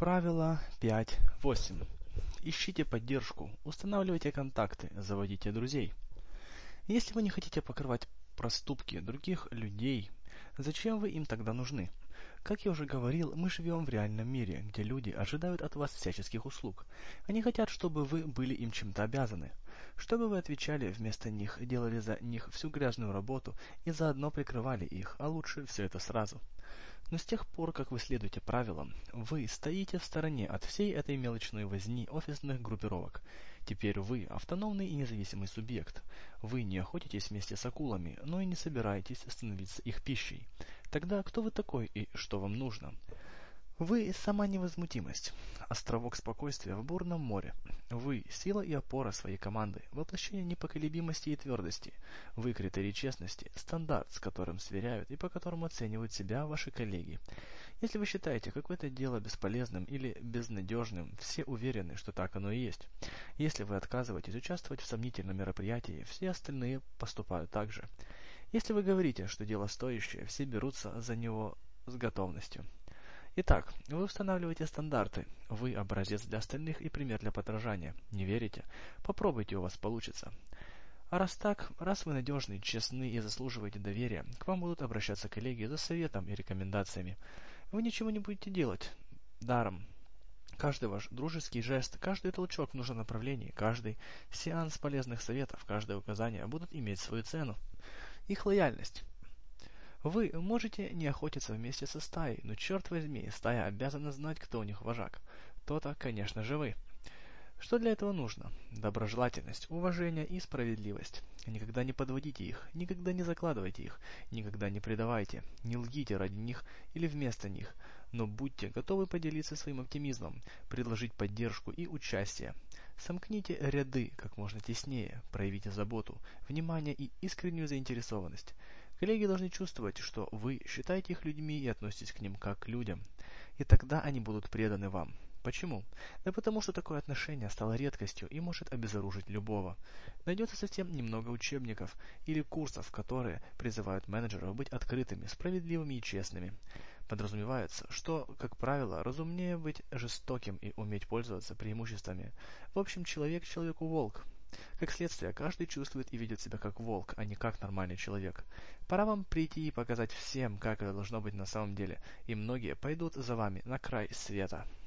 Правило 5.8. Ищите поддержку, устанавливайте контакты, заводите друзей. Если вы не хотите покрывать проступки других людей, зачем вы им тогда нужны? Как я уже говорил, мы живем в реальном мире, где люди ожидают от вас всяческих услуг. Они хотят, чтобы вы были им чем-то обязаны. Чтобы вы отвечали вместо них, делали за них всю грязную работу и заодно прикрывали их, а лучше все это сразу. Но с тех пор, как вы следуете правилам, вы стоите в стороне от всей этой мелочной возни офисных группировок. Теперь вы автономный и независимый субъект. Вы не охотитесь вместе с акулами, но и не собираетесь становиться их пищей. Тогда кто вы такой и что вам нужно? Вы – сама невозмутимость, островок спокойствия в бурном море. Вы – сила и опора своей команды, воплощение непоколебимости и твердости. Вы – критерий честности, стандарт, с которым сверяют и по которому оценивают себя ваши коллеги. Если вы считаете какое-то дело бесполезным или безнадежным, все уверены, что так оно и есть. Если вы отказываетесь участвовать в сомнительном мероприятии, все остальные поступают так же. Если вы говорите, что дело стоящее, все берутся за него с готовностью. Итак, вы устанавливаете стандарты. Вы образец для остальных и пример для подражания. Не верите? Попробуйте, у вас получится. А раз так, раз вы надежны, честны и заслуживаете доверия, к вам будут обращаться коллеги за советом и рекомендациями. Вы ничего не будете делать даром. Каждый ваш дружеский жест, каждый толчок в нужном направлении, каждый сеанс полезных советов, каждое указание будут иметь свою цену. Их лояльность. Вы можете не охотиться вместе со стаей, но черт возьми, стая обязана знать, кто у них вожак. То-то, конечно же, вы. Что для этого нужно? Доброжелательность, уважение и справедливость. Никогда не подводите их, никогда не закладывайте их, никогда не предавайте, не лгите ради них или вместо них, но будьте готовы поделиться своим оптимизмом, предложить поддержку и участие. Сомкните ряды как можно теснее, проявите заботу, внимание и искреннюю заинтересованность. Коллеги должны чувствовать, что вы считаете их людьми и относитесь к ним как к людям. И тогда они будут преданы вам. Почему? Да потому что такое отношение стало редкостью и может обезоружить любого. Найдется совсем немного учебников или курсов, которые призывают менеджеров быть открытыми, справедливыми и честными. Подразумевается, что, как правило, разумнее быть жестоким и уметь пользоваться преимуществами. В общем, человек человеку волк. Как следствие, каждый чувствует и ведет себя как волк, а не как нормальный человек. Пора вам прийти и показать всем, как это должно быть на самом деле, и многие пойдут за вами на край света.